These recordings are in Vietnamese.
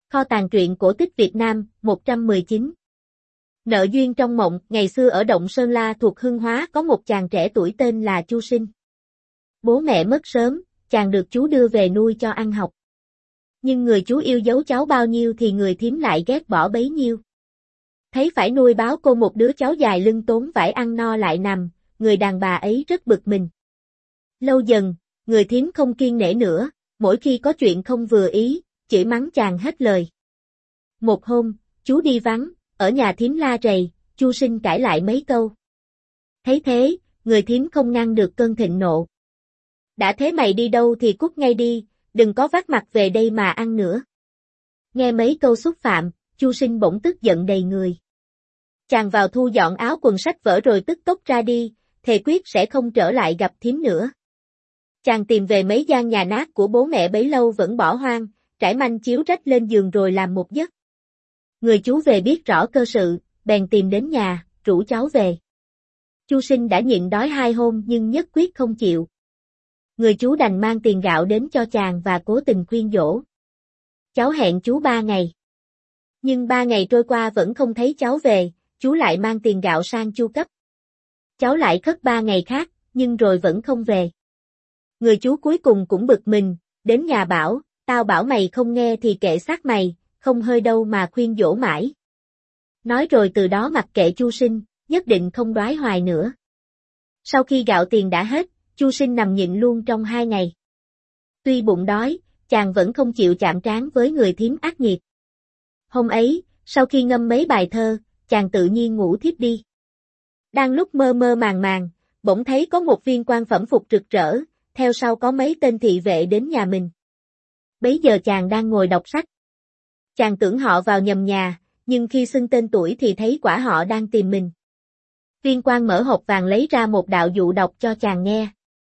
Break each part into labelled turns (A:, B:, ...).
A: Kho tàng truyện cổ tích Việt Nam, 119. Nợ duyên trong mộng. Ngày xưa ở Động Sơn La thuộc Hưng Hóa có một chàng trẻ tuổi tên là Chu Sinh. Bố mẹ mất sớm, chàng được chú đưa về nuôi cho ăn học. Nhưng người chú yêu dấu cháu bao nhiêu thì người thím lại ghét bỏ bấy nhiêu. Thấy phải nuôi báo cô một đứa cháu dài lưng tốn vải ăn no lại nằm, người đàn bà ấy rất bực mình. Lâu dần, người thím không kiêng nể nữa, mỗi khi có chuyện không vừa ý, chửi mắng chàng hết lời. Một hôm, chú đi vắng, ở nhà thím la rầy, Chu Sinh cãi lại mấy câu. Thấy thế, người thím không ngăn được cơn thịnh nộ. Đã thế mày đi đâu thì cút ngay đi, đừng có vác mặt về đây mà ăn nữa. Nghe mấy câu xúc phạm, Chu Sinh bỗng tức giận đầy người. Chàng vào thu dọn áo quần sách vở rồi tức tốc ra đi, thề quyết sẽ không trở lại gặp thím nữa. Chàng tìm về mấy gian nhà nát của bố mẹ bấy lâu vẫn bỏ hoang, trải manh chiếu rách lên giường rồi làm một giấc. Người chú về biết rõ cơ sự, bèn tìm đến nhà, rủ cháu về. Chu Sinh đã nhịn đói 2 hôm nhưng nhất quyết không chịu. Người chú đành mang tiền gạo đến cho chàng và cố tình khuyên dỗ. Cháu hẹn chú 3 ngày. Nhưng 3 ngày trôi qua vẫn không thấy cháu về, chú lại mang tiền gạo sang chu cấp. Cháu lại khất 3 ngày khác, nhưng rồi vẫn không về. Người chú cuối cùng cũng bực mình, đến nhà bảo, tao bảo mày không nghe thì kệ xác mày, không hơi đâu mà khuyên dỗ mãi. Nói rồi từ đó mặc kệ Chu Sinh, nhất định không đoái hoài nữa. Sau khi gạo tiền đã hết, Chu Sinh nằm nhịn luôn trong 2 ngày. Tuy bụng đói, chàng vẫn không chịu chạm trán với người thím ác nghiệt. Hôm ấy, sau khi ngâm mấy bài thơ, chàng tự nhiên ngủ thiếp đi. Đang lúc mơ mơ màng màng, bỗng thấy có một viên quan phẩm phục rực rỡ, theo sau có mấy tên thị vệ đến nhà mình. Bấy giờ chàng đang ngồi đọc sách. Chàng tưởng họ vào nhầm nhà, nhưng khi xưng tên tuổi thì thấy quả họ đang tìm mình. Viên quan mở hộp vàng lấy ra một đạo dụ đọc cho chàng nghe.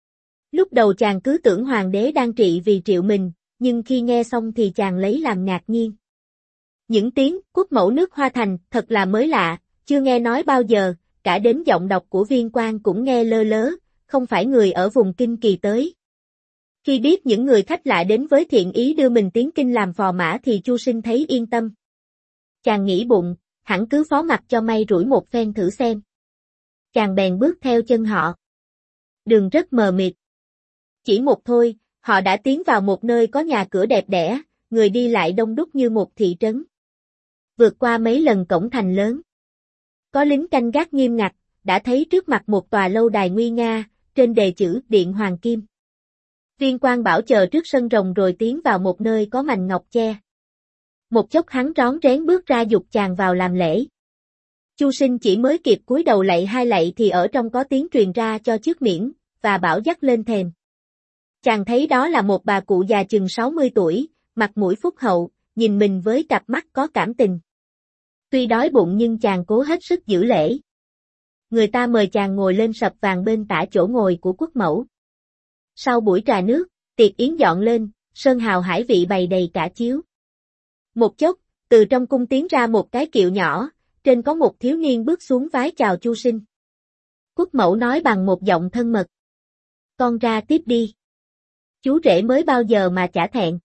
A: Lúc đầu chàng cứ tưởng hoàng đế đang trị vì triệu mình, nhưng khi nghe xong thì chàng lấy làm ngạc nhiên. Những tiếng quốc mẫu nước Hoa Thành thật là mới lạ, chưa nghe nói bao giờ, cả đến giọng đọc của viên quan cũng nghe lơ lớ, không phải người ở vùng Kinh Kỳ tới. Khi biết những người khách lạ đến với thiện ý đưa mình tiến kinh làm phò mã thì Chu Sinh thấy yên tâm. Chàng nghĩ bụng, hẳn cứ phó mặc cho may rủi một phen thử xem. Chàng bèn bước theo chân họ. Đường rất mờ mịt. Chỉ một thôi, họ đã tiến vào một nơi có nhà cửa đẹp đẽ, người đi lại đông đúc như một thị trấn. Vượt qua mấy lần cổng thành lớn. Có lính canh gác nghiêm ngặt, đã thấy trước mặt một tòa lâu đài nguy nga, trên đề chữ Điện Hoàng Kim. Viên quan bảo chờ trước sân rồng rồi tiến vào một nơi có mành ngọc che. Một chốc hắn rón rén bước ra giục chàng vào làm lễ. Chu Sinh chỉ mới kịp cúi đầu lạy 2 lạy thì ở trong có tiếng truyền ra cho trước miễn, và bảo dắt lên thềm. Chàng thấy đó là một bà cụ già chừng 60 tuổi, mặt mũi phúc hậu, nhìn mình với cặp mắt có cảm tình. Tuy đói bụng nhưng chàng cố hết sức giữ lễ. Người ta mời chàng ngồi lên sập vàng bên tả chỗ ngồi của quốc mẫu. Sau buổi trà nước, tiệc yến dọn lên, sơn hào hải vị bày đầy cả chiếu. Một chốc, từ trong cung tiến ra một cái kiệu nhỏ, trên có một thiếu niên bước xuống vái chào Chu Sinh. Quốc mẫu nói bằng một giọng thân mật. Con ra tiếp đi. Chú rể mới bao giờ mà chả thẹn.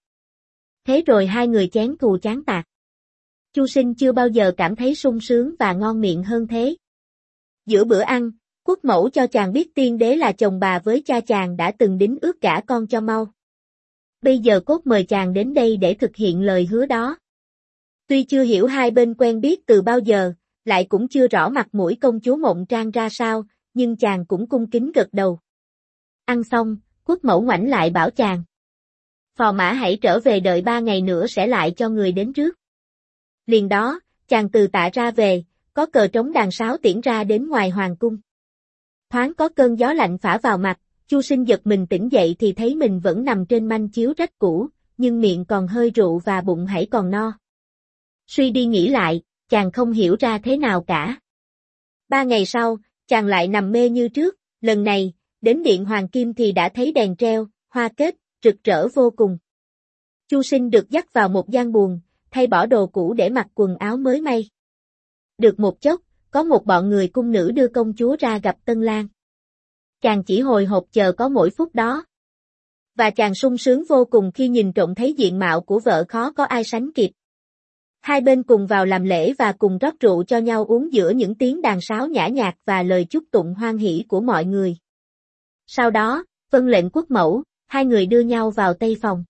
A: Thế rồi hai người chén cù chán tạc. Chu Sinh chưa bao giờ cảm thấy sung sướng và ngon miệng hơn thế. Giữa bữa ăn, quốc mẫu cho chàng biết tiên đế là chồng bà với cha chàng đã từng đính ước gả con cho mau. Bây giờ cốt mời chàng đến đây để thực hiện lời hứa đó. Tuy chưa hiểu hai bên quen biết từ bao giờ, lại cũng chưa rõ mặt mũi công chúa Mộng Trang ra sao, nhưng chàng cũng cung kính gật đầu. Ăn xong, quốc mẫu ngoảnh lại bảo chàng. Phò mã hãy trở về đợi 3 ngày nữa sẽ lại cho người đến rước. Liền đó, chàng từ tạ ra về, có cờ trống đàn sáo tiễn ra đến ngoài hoàng cung. Thoáng có cơn gió lạnh phả vào mặt, Chu Sinh giật mình tỉnh dậy thì thấy mình vẫn nằm trên manh chiếu rách cũ, nhưng miệng còn hơi rượu và bụng hãy còn no. Suy đi nghĩ lại, chàng không hiểu ra thế nào cả. 3 ngày sau, chàng lại nằm mê như trước, lần này, đến Điện Hoàng Kim thì đã thấy đèn treo, hoa kết, rực rỡ vô cùng. Chu Sinh được dắt vào một gian buồng, thay bỏ đồ cũ để mặc quần áo mới may. Được một chốc, có một bọn người cung nữ đưa công chúa ra gặp tân lang. Chàng chỉ hồi hộp chờ có mỗi phút đó. Và chàng sung sướng vô cùng khi nhìn trộm thấy diện mạo của vợ khó có ai sánh kịp. Hai bên cùng vào làm lễ và cùng rót rượu cho nhau uống giữa những tiếng đàn sáo nhã nhạc và lời chúc tụng hoan hỷ của mọi người. Sau đó, vâng lệnh quốc mẫu, hai người đưa nhau vào tây phòng.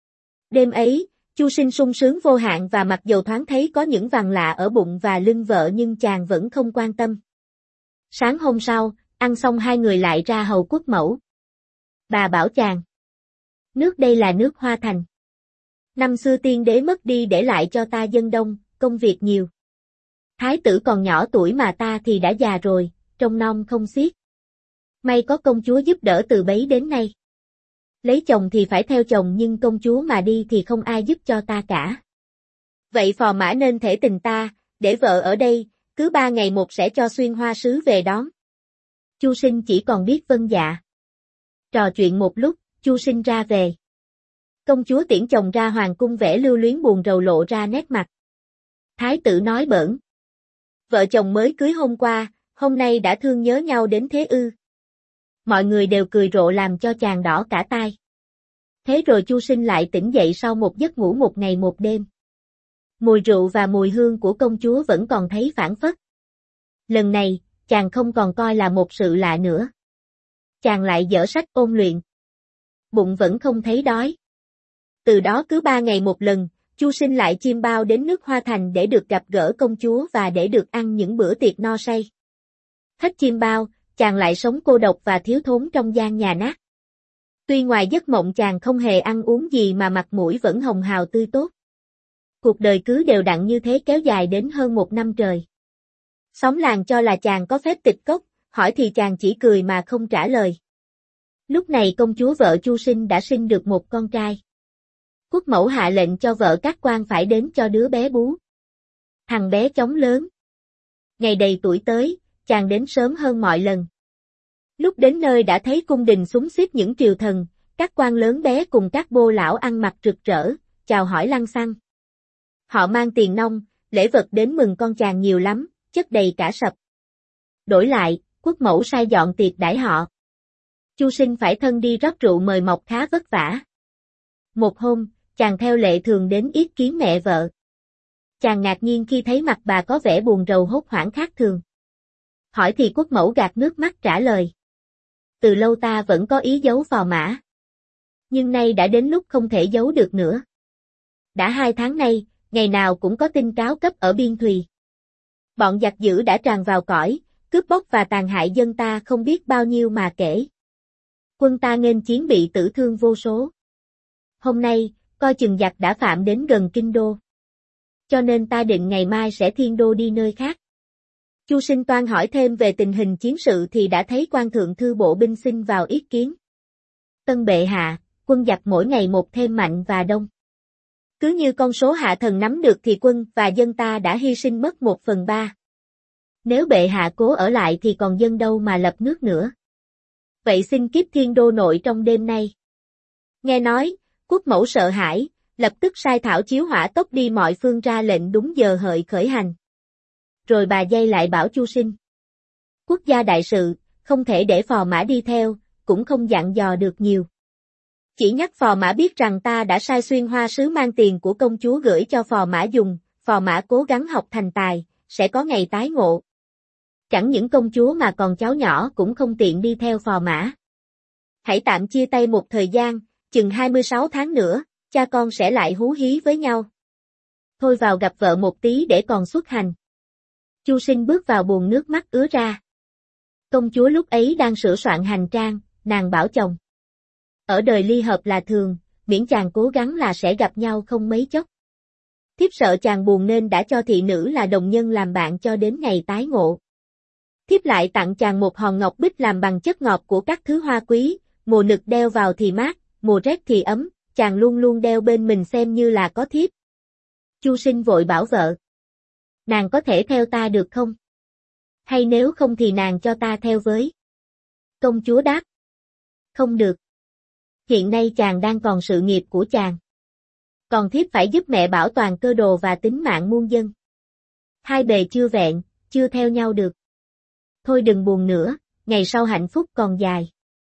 A: Đêm ấy, Chu Sinh sung sướng vô hạn và mặc dầu thoáng thấy có những vằn lạ ở bụng và lưng vợ nhưng chàng vẫn không quan tâm. Sáng hôm sau, ăn xong hai người lại ra hầu quốc mẫu. Bà bảo chàng, nước đây là nước Hoa Thành. Năm xưa tiên đế mất đi để lại cho ta dân đông, công việc nhiều. Thái tử còn nhỏ tuổi mà ta thì đã già rồi, trông non không xiết. May có công chúa giúp đỡ từ bấy đến nay. Lấy chồng thì phải theo chồng nhưng công chúa mà đi thì không ai giúp cho ta cả. Vậy phò mã nên thể tình ta, để vợ ở đây, cứ 3 ngày một sẽ cho xuyên hoa sứ về đón. Chu Sinh chỉ còn biết vâng dạ. Trò chuyện một lúc, Chu Sinh ra về. Công chúa tiễn chồng ra hoàng cung vẻ lưu luyến buồn rầu lộ ra nét mặt. Thái tử nói bỡn. Vợ chồng mới cưới hôm qua, hôm nay đã thương nhớ nhau đến thế ư. Mọi người đều cười rộ làm cho chàng đỏ cả tai. Thế rồi Chu Sinh lại tỉnh dậy sau một giấc ngủ một ngày một đêm. Mùi rượu và mùi hương của công chúa vẫn còn thấy phảng phất. Lần này, chàng không còn coi là một sự lạ nữa. Chàng lại dở sách ôn luyện. Bụng vẫn không thấy đói. Từ đó cứ 3 ngày một lần, Chu Sinh lại chiêm bao đến nước Hoa Thành để được gặp gỡ công chúa và để được ăn những bữa tiệc no say. Hết chiêm bao, chàng lại sống cô độc và thiếu thốn trong gian nhà nát. Tuy ngoài giấc mộng chàng không hề ăn uống gì mà mặt mũi vẫn hồng hào tươi tốt. Cuộc đời cứ đều đặn như thế kéo dài đến hơn 1 năm trời. Xóm làng cho là chàng có phép tịch cốc, hỏi thì chàng chỉ cười mà không trả lời. Lúc này công chúa vợ Chu Sinh đã sinh được một con trai. Quốc mẫu hạ lệnh cho vợ các quan phải đến cho đứa bé bú. Thằng bé chóng lớn. Ngày đầy tuổi tới, chàng đến sớm hơn mọi lần. Lúc đến nơi đã thấy cung đình xúm xít những triều thần, các quan lớn bé cùng các bô lão ăn mặc rực rỡ, chào hỏi lăng xăng. Họ mang tiền nong, lễ vật đến mừng con chàng nhiều lắm, chất đầy cả sập. Đổi lại, quốc mẫu sai dọn tiệc đãi họ. Chu Sinh phải thân đi rót rượu mời mọc khá vất vả. Một hôm, chàng theo lệ thường đến yết kiến mẹ vợ. Chàng ngạc nhiên khi thấy mặt bà có vẻ buồn rầu hốt hoảng khác thường. Hỏi thì quốc mẫu gạt nước mắt trả lời. Từ lâu ta vẫn có ý giấu phò mã. Nhưng nay đã đến lúc không thể giấu được nữa. Đã 2 tháng nay, ngày nào cũng có tin cáo cấp ở biên thùy. Bọn giặc dữ đã tràn vào cõi, cướp bóc và tàn hại dân ta không biết bao nhiêu mà kể. Quân ta nghênh chiến bị tử thương vô số. Hôm nay, coi chừng giặc đã phạm đến gần kinh đô. Cho nên ta định ngày mai sẽ thiên đô đi nơi khác. Chu Sinh toan hỏi thêm về tình hình chiến sự thì đã thấy quan thượng thư bộ binh xin vào yết kiến. Tân bệ hạ, quân giặc mỗi ngày một thêm mạnh và đông. Cứ như con số hạ thần nắm được thì quân và dân ta đã hy sinh mất 1/3. Nếu bệ hạ cố ở lại thì còn dân đâu mà lập nước nữa. Vậy xin kiếp thiên đô nội trong đêm nay. Nghe nói, quốc mẫu sợ hãi, lập tức sai thảo chiếu hỏa tốc đi mọi phương ra lệnh đúng giờ hợi khởi hành. Rồi bà dây lại bảo Chu Sinh. Quốc gia đại sự, không thể để phò mã đi theo, cũng không dặn dò được nhiều. Chỉ nhắc phò mã biết rằng ta đã sai xuyên hoa sứ mang tiền của công chúa gửi cho phò mã dùng, phò mã cố gắng học thành tài, sẽ có ngày tái ngộ. Chẳng những công chúa mà còn cháu nhỏ cũng không tiện đi theo phò mã. Hãy tạm chia tay một thời gian, chừng 26 tháng nữa, cha con sẽ lại hú hí với nhau. Thôi vào gặp vợ một tí để còn xuất hành. Chu Sinh bước vào buồng nước mắt ứa ra. Công chúa lúc ấy đang sửa soạn hành trang, nàng bảo chồng. Ở đời ly hợp là thường, miễn chàng cố gắng là sẽ gặp nhau không mấy chốc. Thiếp sợ chàng buồn nên đã cho thị nữ là đồng nhân làm bạn cho đến ngày tái ngộ. Thiếp lại tặng chàng một hòn ngọc bích làm bằng chất ngọt của các thứ hoa quý, mùa nực đeo vào thì mát, mùa rét thì ấm, chàng luôn luôn đeo bên mình xem như là có thiếp. Chu Sinh vội bảo vợ. Nàng có thể theo ta được không? Hay nếu không thì nàng cho ta theo với. Công chúa đáp. Không được. Hiện nay chàng đang còn sự nghiệp của chàng. Còn thiếp phải giúp mẹ bảo toàn cơ đồ và tính mạng muôn dân. Hai bề chưa vẹn, chưa theo nhau được. Thôi đừng buồn nữa, ngày sau hạnh phúc còn dài.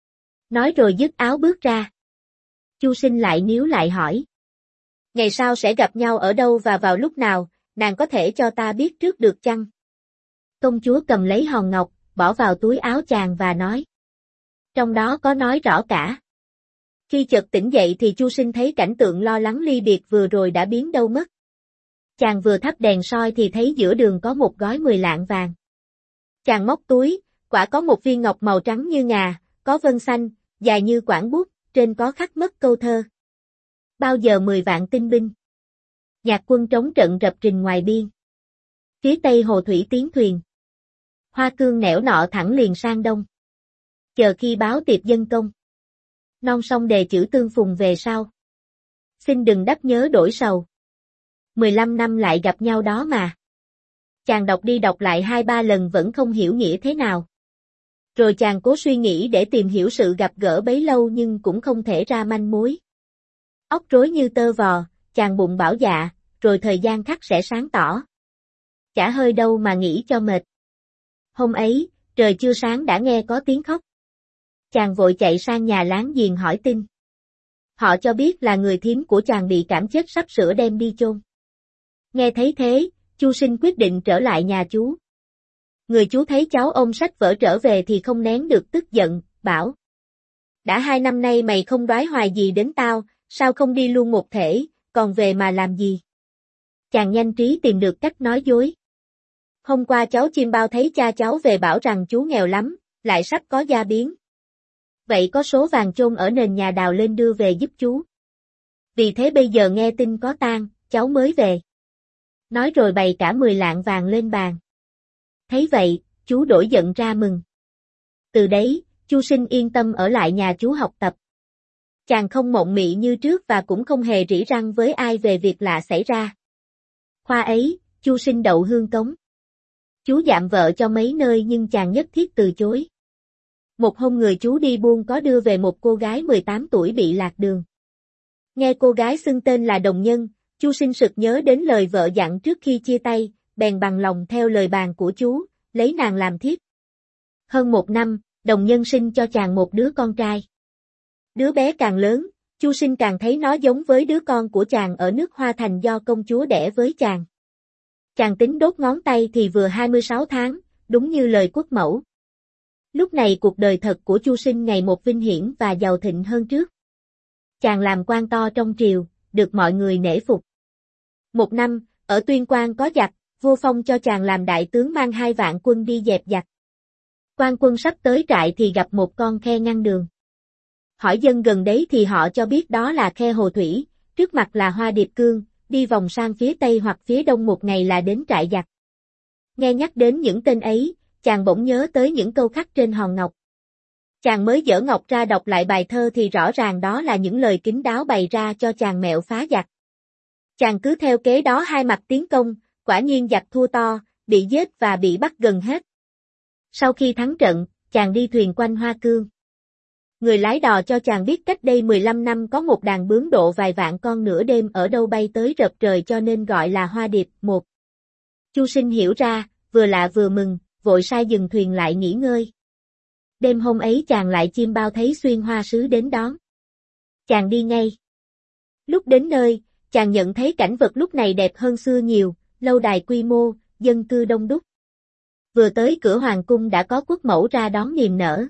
A: Nói rồi dứt áo bước ra. Chu Sinh lại níu lại hỏi. Ngày sau sẽ gặp nhau ở đâu và vào lúc nào, nàng có thể cho ta biết trước được chăng? Công chúa cầm lấy hòn ngọc, bỏ vào túi áo chàng và nói. Trong đó có nói rõ cả. Khi chợt tỉnh dậy thì Chu Sinh thấy cảnh tượng lo lắng ly biệt vừa rồi đã biến đâu mất. Chàng vừa thắp đèn soi thì thấy giữa đường có một gói 10 lạng vàng. Chàng móc túi, quả có một viên ngọc màu trắng như ngà, có vân xanh, dài như quảng bút, trên có khắc mất câu thơ. Bao giờ 10 vạn tinh binh. Nhạc quân trống trận rập rình ngoài biên. Phía tây hồ thủy tiến thuyền. Hoa cương nẻo nọ thẳng liền sang đông. Chờ khi báo tiệp dân công. Non sông đề chữ tương phùng về sau. Xin đừng đắp nhớ đổi sầu. 15 năm lại gặp nhau đó mà. Chàng đọc đi đọc lại 2-3 lần vẫn không hiểu nghĩa thế nào. Rồi chàng cố suy nghĩ để tìm hiểu sự gặp gỡ bấy lâu nhưng cũng không thể ra manh mối. Óc rối như tơ vò, chàng bụng bảo dạ, rồi thời gian khắc sẽ sáng tỏ. Chả hơi đâu mà nghĩ cho mệt. Hôm ấy, trời chưa sáng đã nghe có tiếng khóc. Chàng vội chạy sang nhà láng giềng hỏi tin. Họ cho biết là người thím của chàng bị cảm chết sắp sửa đem đi chôn. Nghe thấy thế, Chu Sinh quyết định trở lại nhà chú. Người chú thấy cháu ôm sách vở trở về thì không nén được tức giận, bảo. Đã 2 năm nay mày không đoái hoài gì đến tao, sao không đi luôn một thể, còn về mà làm gì? Chàng nhanh trí tìm được cách nói dối. Hôm qua cháu chim bao thấy cha cháu về bảo rằng chú nghèo lắm, lại sắp có gia biến. Vậy có số vàng chôn ở nền nhà đào lên đưa về giúp chú. Vì thế bây giờ nghe tin có tang, cháu mới về. Nói rồi bày cả 10 lạng vàng lên bàn. Thấy vậy, chú đổi giận ra mừng. Từ đấy, Chu Sinh yên tâm ở lại nhà chú học tập. Chàng không mộng mị như trước và cũng không hề rỉ răng với ai về việc lạ xảy ra. Khoa ấy, Chu Sinh đậu hương cống. Chú dạm vợ cho mấy nơi nhưng chàng nhất thiết từ chối. Một hôm người chú đi buôn có đưa về một cô gái 18 tuổi bị lạc đường. Nghe cô gái xưng tên là Đồng Nhân, Chu Sinh sực nhớ đến lời vợ dặn trước khi chia tay, bèn bằng lòng theo lời bàn của chú, lấy nàng làm thiếp. Hơn 1 năm, Đồng Nhân sinh cho chàng một đứa con trai. Đứa bé càng lớn, Chu Sinh càng thấy nó giống với đứa con của chàng ở nước Hoa Thành do công chúa đẻ với chàng. Chàng tính đốt ngón tay thì vừa 26 tháng, đúng như lời quốc mẫu. Lúc này cuộc đời thật của Chu Sinh ngày một vinh hiển và giàu thịnh hơn trước. Chàng làm quan to trong triều, được mọi người nể phục. 1 năm, ở Tuyên Quang có giặc, vua phong cho chàng làm đại tướng mang 2 vạn quân đi dẹp giặc. Quan quân sắp tới trại thì gặp một con khe ngăn đường. Hỏi dân gần đấy thì họ cho biết đó là khe Hồ Thủy, trước mặt là Hoa Điệp Cương, đi vòng sang phía tây hoặc phía đông một ngày là đến trại giặc. Nghe nhắc đến những tên ấy, chàng bỗng nhớ tới những câu khắc trên hòn ngọc. Chàng mới dở ngọc ra đọc lại bài thơ thì rõ ràng đó là những lời kín đáo bày ra cho chàng mẹo phá giặc. Chàng cứ theo kế đó hai mặt tiến công, quả nhiên giặc thua to, bị giết và bị bắt gần hết. Sau khi thắng trận, chàng đi thuyền quanh Hoa Cương. Người lái đò cho chàng biết cách đây 15 năm có một đàn bướm độ vài vạn con nửa đêm ở đâu bay tới rợp trời cho nên gọi là Hoa Điệp. Một. Chu Sinh hiểu ra, vừa lạ vừa mừng, vội sai dừng thuyền lại nghỉ ngơi. Đêm hôm ấy chàng lại chim bao thấy xuyên hoa sứ đến đón. Chàng đi ngay. Lúc đến nơi, chàng nhận thấy cảnh vật lúc này đẹp hơn xưa nhiều, lâu đài quy mô, dân cư đông đúc. Vừa tới cửa hoàng cung đã có quốc mẫu ra đón niềm nở.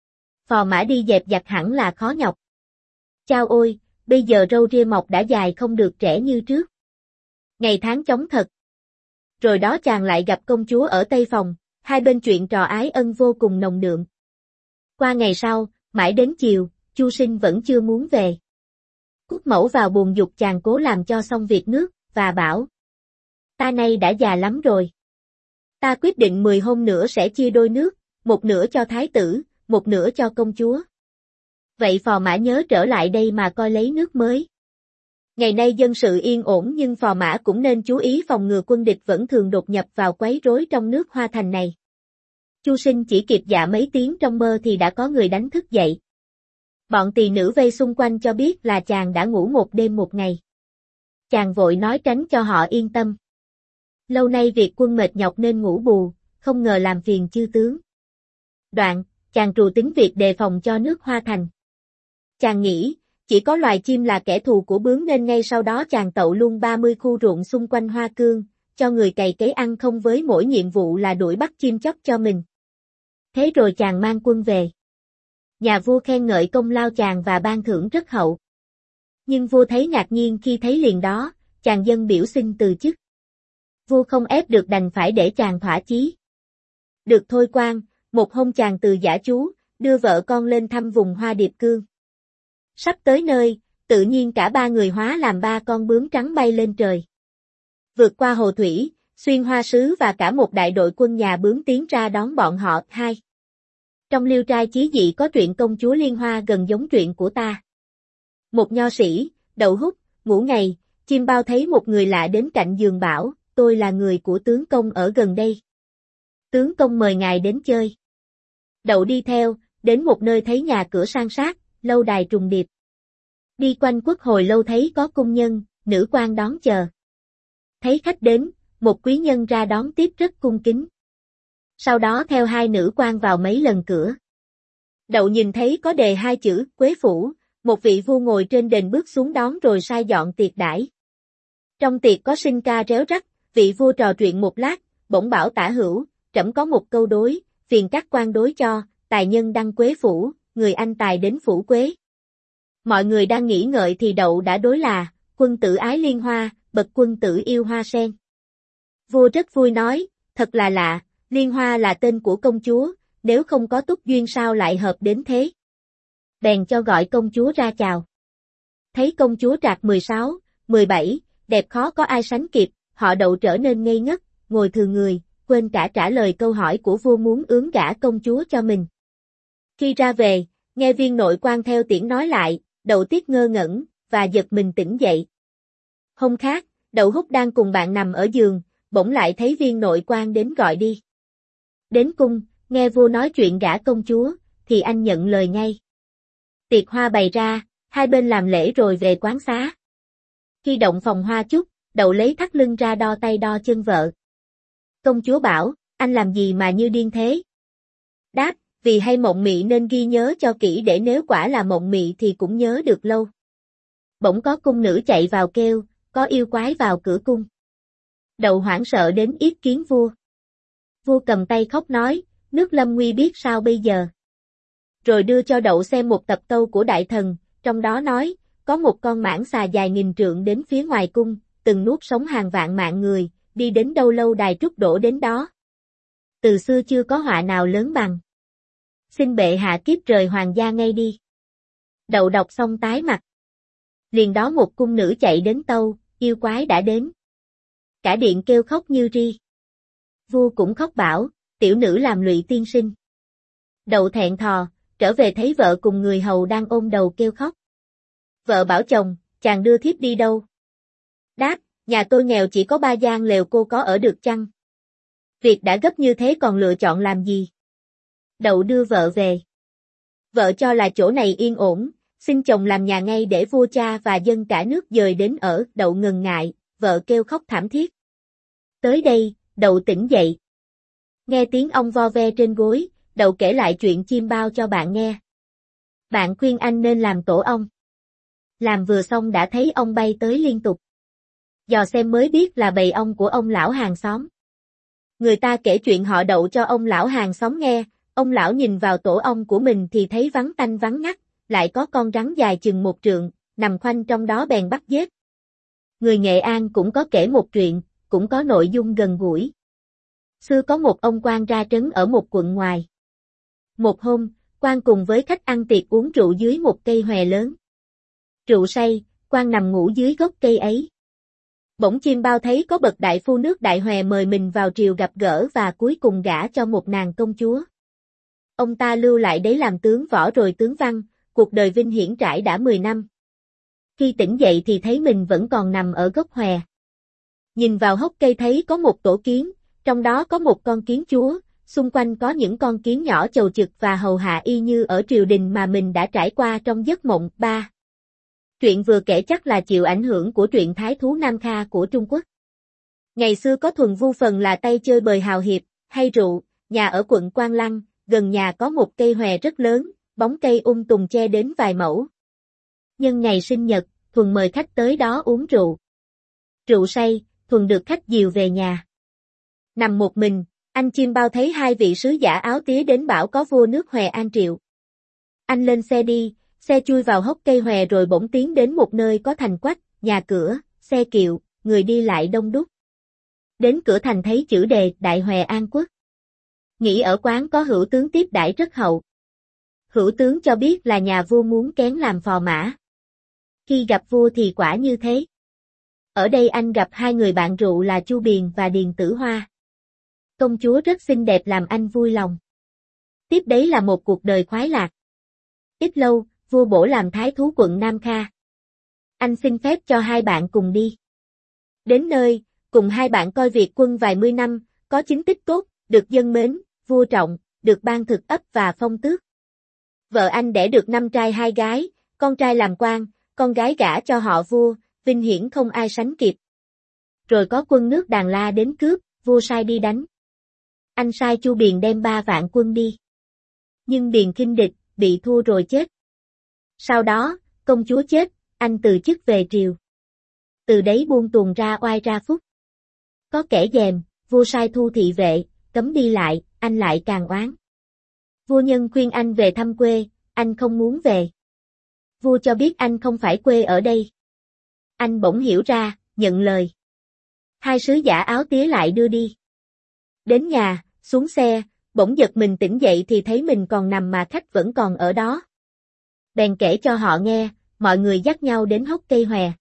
A: Phò mã đi dẹp giặc hẳn là khó nhọc. Chao ôi, bây giờ râu ria mọc đã dài không được trẻ như trước. Ngày tháng chóng thật. Rồi đó chàng lại gặp công chúa ở Tây Phòng, hai bên chuyện trò ái ân vô cùng nồng đượm. Qua ngày sau, mãi đến chiều, Chu Sinh vẫn chưa muốn về. Quốc mẫu vào buồn giục chàng cố làm cho xong việc nước, và bảo. Ta nay đã già lắm rồi. Ta quyết định 10 hôm nữa sẽ chia đôi nước, một nửa cho thái tử, một nửa cho công chúa. Vậy phò mã nhớ trở lại đây mà coi lấy nước mới. Ngày nay dân sự yên ổn nhưng phò mã cũng nên chú ý phòng ngừa quân địch vẫn thường đột nhập vào quấy rối trong nước Hoa Thành này. Chu Sinh chỉ kịp dạ mấy tiếng trong mơ thì đã có người đánh thức dậy. Bọn tỳ nữ vây xung quanh cho biết là chàng đã ngủ một đêm một ngày. Chàng vội nói tránh cho họ yên tâm. Lâu nay việc quân mệt nhọc nên ngủ bù, không ngờ làm phiền chư tướng. Đoạn, chàng trù tính việc đề phòng cho nước Hoa Thành. Chàng nghĩ, chỉ có loài chim là kẻ thù của bướm nên ngay sau đó chàng tậu luôn 30 khu ruộng xung quanh Hoa Cương, cho người cày cấy ăn không với mỗi nhiệm vụ là đuổi bắt chim chóc cho mình. Thế rồi chàng mang quân về. Nhà vua khen ngợi công lao chàng và ban thưởng rất hậu. Nhưng vua thấy ngạc nhiên khi thấy liền đó, chàng dâng biểu xin từ chức. Vua không ép được đành phải để chàng thỏa chí. Được thôi quan, một hôm chàng từ Dã Chú, đưa vợ con lên thăm vùng Hoa Điệp Cương. Sắp tới nơi, tự nhiên cả ba người hóa làm ba con bướm trắng bay lên trời. Vượt qua hồ thủy, xuyên hoa sứ và cả một đại đội quân nhà bướm tiến ra đón bọn họ. 2. Trong Liêu Trai Chí Dị có truyện công chúa Liên Hoa gần giống truyện của ta. Một nho sĩ, Đậu Húc, ngủ ngày, chim bao thấy một người lạ đến cạnh giường bảo, tôi là người của tướng công ở gần đây. Tướng công mời ngài đến chơi. Đậu đi theo, đến một nơi thấy nhà cửa san sát, lâu đài trùng điệp. Đi quanh quất hồi lâu thấy có cung nhân, nữ quan đón chờ. Thấy khách đến, một quý nhân ra đón tiếp rất cung kính. Sau đó theo hai nữ quan vào mấy lần cửa. Đậu nhìn thấy có đề hai chữ, Quế Phủ, một vị vua ngồi trên đền bước xuống đón rồi sai dọn tiệc đãi. Trong tiệc có sinh ca réo rắt, vị vua trò chuyện một lát, bỗng bảo Tả Hữu, trẫm có một câu đối, phiền các quan đối cho, tài nhân đăng Quế Phủ, người anh tài đến phủ Quế. Mọi người đang nghĩ ngợi thì Đậu đã đối là, quân tử ái liên hoa, bậc quân tử yêu hoa sen. Vua rất vui nói, thật là lạ, Liên Hoa là tên của công chúa, nếu không có túc duyên sao lại hợp đến thế. Bèn cho gọi công chúa ra chào. Thấy công chúa trạc 16, 17, đẹp khó có ai sánh kịp, họ Đậu trở nên ngây ngất, ngồi thừa người, quên cả trả lời câu hỏi của vua muốn ướm gả công chúa cho mình. Khi ra về, nghe viên nội quan theo tiễn nói lại, Đậu tiếc ngơ ngẩn, và giật mình tỉnh dậy. Hôm khác, Đậu Húc đang cùng bạn nằm ở giường, bỗng lại thấy viên nội quan đến gọi đi. Đến cung, nghe vua nói chuyện gả công chúa, thì anh nhận lời ngay. Tiệc hoa bày ra, hai bên làm lễ rồi về quán xá. Khi động phòng hoa chúc, Đậu lấy thắt lưng ra đo tay đo chân vợ. Công chúa bảo, anh làm gì mà như điên thế? Đáp, vì hay mộng mị nên ghi nhớ cho kỹ để nếu quả là mộng mị thì cũng nhớ được lâu. Bỗng có cung nữ chạy vào kêu, có yêu quái vào cửa cung. Đậu hoảng sợ đến yết kiến vua. Vua cầm tay khóc nói, nước lâm nguy biết sao bây giờ. Rồi đưa cho Đậu xem một tập tâu của đại thần, trong đó nói, có một con mãng xà dài nghìn trượng đến phía ngoài cung, từng nuốt sống hàng vạn mạng người, đi đến đâu lâu đài trút đổ đến đó. Từ xưa chưa có họa nào lớn bằng. Xin bệ hạ kiếp rời hoàng gia ngay đi. Đậu đọc xong tái mặt. Liền đó một cung nữ chạy đến tâu, yêu quái đã đến. Cả điện kêu khóc như ri. Vua cũng khóc bảo, tiểu nữ làm lụy tiên sinh. Đậu thẹn thò, trở về thấy vợ cùng người hầu đang ôm đầu kêu khóc. Vợ bảo chồng, chàng đưa thiếp đi đâu? Đáp, nhà tôi nghèo chỉ có 3 gian lều cô có ở được chăng? Việc đã gấp như thế còn lựa chọn làm gì? Đậu đưa vợ về. Vợ cho là chỗ này yên ổn, xin chồng làm nhà ngay để vua cha và dân cả nước dời đến ở. Đậu ngần ngại, vợ kêu khóc thảm thiết. Tới đây, Đậu tỉnh dậy. Nghe tiếng ong vo ve trên gối, Đậu kể lại chuyện chim bao cho bạn nghe. Bạn khuyên anh nên làm tổ ong. Làm vừa xong đã thấy ong bay tới liên tục. Dò xem mới biết là bầy ong của ông lão hàng xóm. Người ta kể chuyện họ Đậu cho ông lão hàng xóm nghe, ông lão nhìn vào tổ ong của mình thì thấy vắng tanh vắng ngắt, lại có con rắn dài chừng 1 trượng, nằm khoanh trong đó bèn bắt giết. Người Nghệ An cũng có kể một chuyện, cũng có nội dung gần gũi. Xưa có một ông quan ra trấn ở một quận ngoài. Một hôm, quan cùng với khách ăn tiệc uống rượu dưới một cây hòe lớn. Rượu say, quan nằm ngủ dưới gốc cây ấy. Bỗng chim bao thấy có bậc đại phu nước Đại Hòe mời mình vào triều gặp gỡ và cuối cùng gả cho một nàng công chúa. Ông ta lưu lại đấy làm tướng võ rồi tướng văn, cuộc đời vinh hiển trải đã 10 năm. Khi tỉnh dậy thì thấy mình vẫn còn nằm ở gốc hòe. Nhìn vào hốc cây thấy có một tổ kiến, trong đó có một con kiến chúa, xung quanh có những con kiến nhỏ chầu chực và hầu hạ y như ở triều đình mà mình đã trải qua trong giấc mộng. 3. Truyện vừa kể chắc là chịu ảnh hưởng của truyện Thái Thú Nam Kha của Trung Quốc. Ngày xưa có thuần vu phần là tay chơi bời hào hiệp, hay rượu, nhà ở quận Quang Lăng, gần nhà có một cây hòe rất lớn, bóng cây tùng che đến vài mẫu. Nhân ngày sinh nhật, thuần mời khách tới đó uống rượu. Rượu say, thuần được khách dìu về nhà. Nằm một mình, anh Chim Bao thấy hai vị sứ giả áo tía đến bảo có vua nước Hòe An triệu. Anh lên xe đi, xe chui vào hốc cây hòe rồi bỗng tiến đến một nơi có thành quách, nhà cửa, xe kiệu, người đi lại đông đúc. Đến cửa thành thấy chữ đề Đại Hòe An Quốc. Nghĩ ở quán có hữu tướng tiếp đãi rất hậu. Hữu tướng cho biết là nhà vua muốn kén làm phò mã. Khi gặp vua thì quả như thế. Ở đây anh gặp hai người bạn rượu là Chu Biền và Điền Tử Hoa. Công chúa rất xinh đẹp làm anh vui lòng. Tiếp đấy là một cuộc đời khoái lạc. Ít lâu, vua bổ làm thái thú quận Nam Kha. Anh xin phép cho hai bạn cùng đi. Đến nơi, cùng hai bạn coi việc quân vài mươi năm, có chính tích tốt, được dân mến, vua trọng, được ban thực ấp và phong tước. Vợ anh đẻ được 5 trai 2 gái, con trai làm quan, con gái gả cho họ vua, vinh hiển không ai sánh kịp. Rồi có quân nước Đàn La đến cướp, vua sai đi đánh. Anh sai Chu Biền đem 3 vạn quân đi. Nhưng Biền khinh địch, bị thua rồi chết. Sau đó, công chúa chết, anh từ chức về triều. Từ đấy buông tuồng ra oai ra phúc. Có kẻ dèm, vua sai thu thị vệ, cấm đi lại, anh lại càng oán. Vua nhân khuyên anh về thăm quê, anh không muốn về. Vua cho biết anh không phải quê ở đây. Anh bỗng hiểu ra, nhận lời. Hai sứ giả áo tía lại đưa đi. Đến nhà, xuống xe, bỗng giật mình tỉnh dậy thì thấy mình còn nằm mà khách vẫn còn ở đó. Bèn kể cho họ nghe, mọi người dắt nhau đến hốc cây hòe.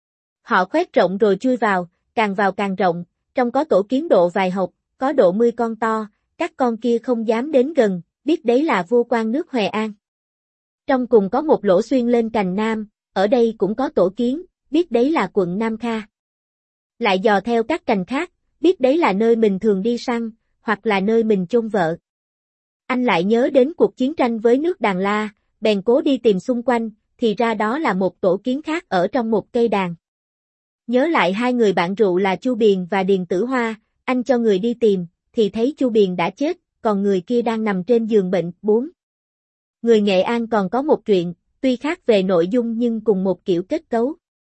A: Họ khoét rộng rồi chui vào càng rộng, trong có tổ kiến độ vài hộc, có độ 10 con to, các con kia không dám đến gần, biết đấy là vua quan nước Hòe An. Trong cùng có một lỗ xuyên lên cành nam, ở đây cũng có tổ kiến, biết đấy là quận Nam Kha. Lại dò theo các cành khác, biết đấy là nơi mình thường đi săn, hoặc là nơi mình chôn vợ. Anh lại nhớ đến cuộc chiến tranh với nước Đàn La, bèn cố đi tìm xung quanh, thì ra đó là một tổ kiến khác ở trong một cây đàn. Nhớ lại hai người bạn rượu là Chu Biền và Điền Tử Hoa, anh cho người đi tìm, thì thấy Chu Biền đã chết, còn người kia đang nằm trên giường bệnh. 4. Người Nghệ An còn có một chuyện, tuy khác về nội dung nhưng cùng một kiểu kết cấu.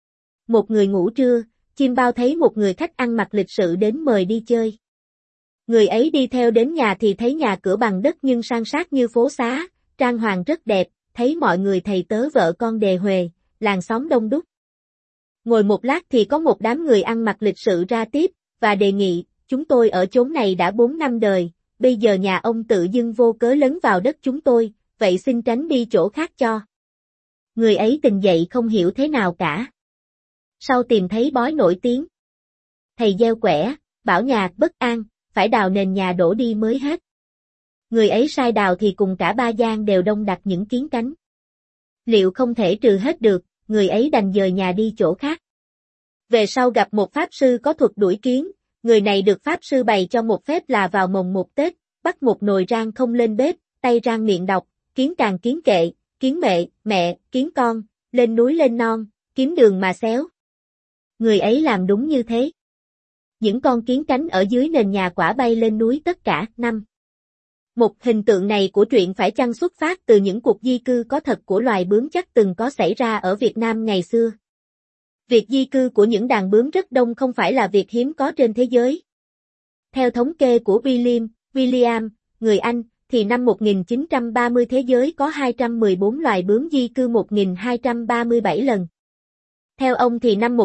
A: Một người ngủ trưa, Chim Bao thấy một người khách ăn mặc lịch sự đến mời đi chơi. Người ấy đi theo đến nhà thì thấy nhà cửa bằng đất nhưng san sát như phố xá, trang hoàng rất đẹp, thấy mọi người thầy tớ vợ con đề huề, làng xóm đông đúc. Ngồi một lát thì có một đám người ăn mặc lịch sự ra tiếp, và đề nghị, chúng tôi ở chốn này đã 4 năm đời, bây giờ nhà ông tự dưng vô cớ lấn vào đất chúng tôi, vậy xin tránh đi chỗ khác cho. Người ấy tỉnh dậy không hiểu thế nào cả. Sau tìm thấy bói nổi tiếng. Thầy gieo quẻ, bảo nhà bất an, phải đào nền nhà đổ đi mới hết. Người ấy sai đào thì cùng cả ba gian đều đông đặt những kiến cánh. Liệu không thể trừ hết được, người ấy đành dời nhà đi chỗ khác. Về sau gặp một pháp sư có thuật đuổi kiến, người này được pháp sư bày cho một phép là vào mồng một Tết, bắt một nồi rang không lên bếp, tay rang miệng đọc, kiến càng kiến kệ, kiến mẹ, kiến con, lên núi lên non, kiếm đường mà xéo. Người ấy làm đúng như thế. Những con kiến cánh ở dưới nền nhà quả bay lên núi tất cả. 5. Một hình tượng này của truyện phải chăng xuất phát từ những cuộc di cư có thật của loài bướm chắc từng có xảy ra ở Việt Nam ngày xưa. Việc di cư của những đàn bướm rất đông không phải là việc hiếm có trên thế giới. Theo thống kê của William, người Anh, thì năm 1930 thế giới có 214 loài bướm di cư 1237 lần. Theo ông thì năm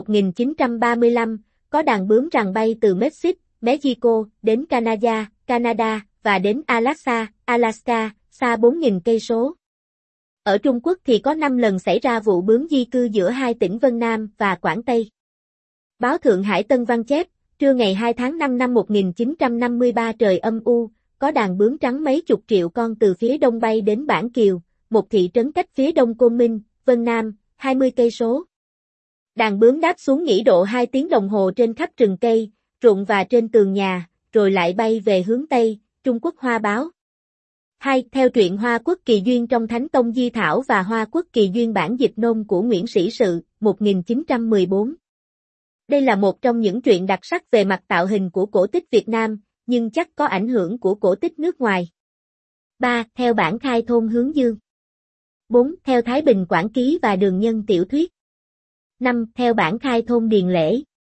A: 1935, có đàn bướm rằng bay từ Mexico đến Canada và đến Alaska, xa 4.000 cây số. Ở Trung Quốc thì có 5 lần xảy ra vụ bướm di cư giữa hai tỉnh Vân Nam và Quảng Tây. Báo Thượng Hải Tân Văn chép, trưa ngày 2 tháng 5 năm 1953 trời âm u, có đàn bướm trắng mấy chục triệu con từ phía đông bay đến Bản Kiều, một thị trấn cách phía đông Côn Minh, Vân Nam, 20 cây số. Đàn bướm đáp xuống nghỉ độ 2 tiếng đồng hồ trên khắp rừng cây, ruộng và trên tường nhà, rồi lại bay về hướng Tây, Trung Quốc Hoa báo. 2. Theo truyện Hoa Quốc Kỳ Duyên trong Thánh Tông Di Thảo và Hoa Quốc Kỳ Duyên bản dịch nôm của Nguyễn Sĩ Sự, 1914. Đây là một trong những truyện đặc sắc về mặt tạo hình của cổ tích Việt Nam, nhưng chắc có ảnh hưởng của cổ tích nước ngoài. 3. Theo bản khai thôn hướng dương. 4. Theo Thái Bình Quảng Ký và Đường Nhân tiểu thuyết. 5. Theo bản khai thôn điền lễ.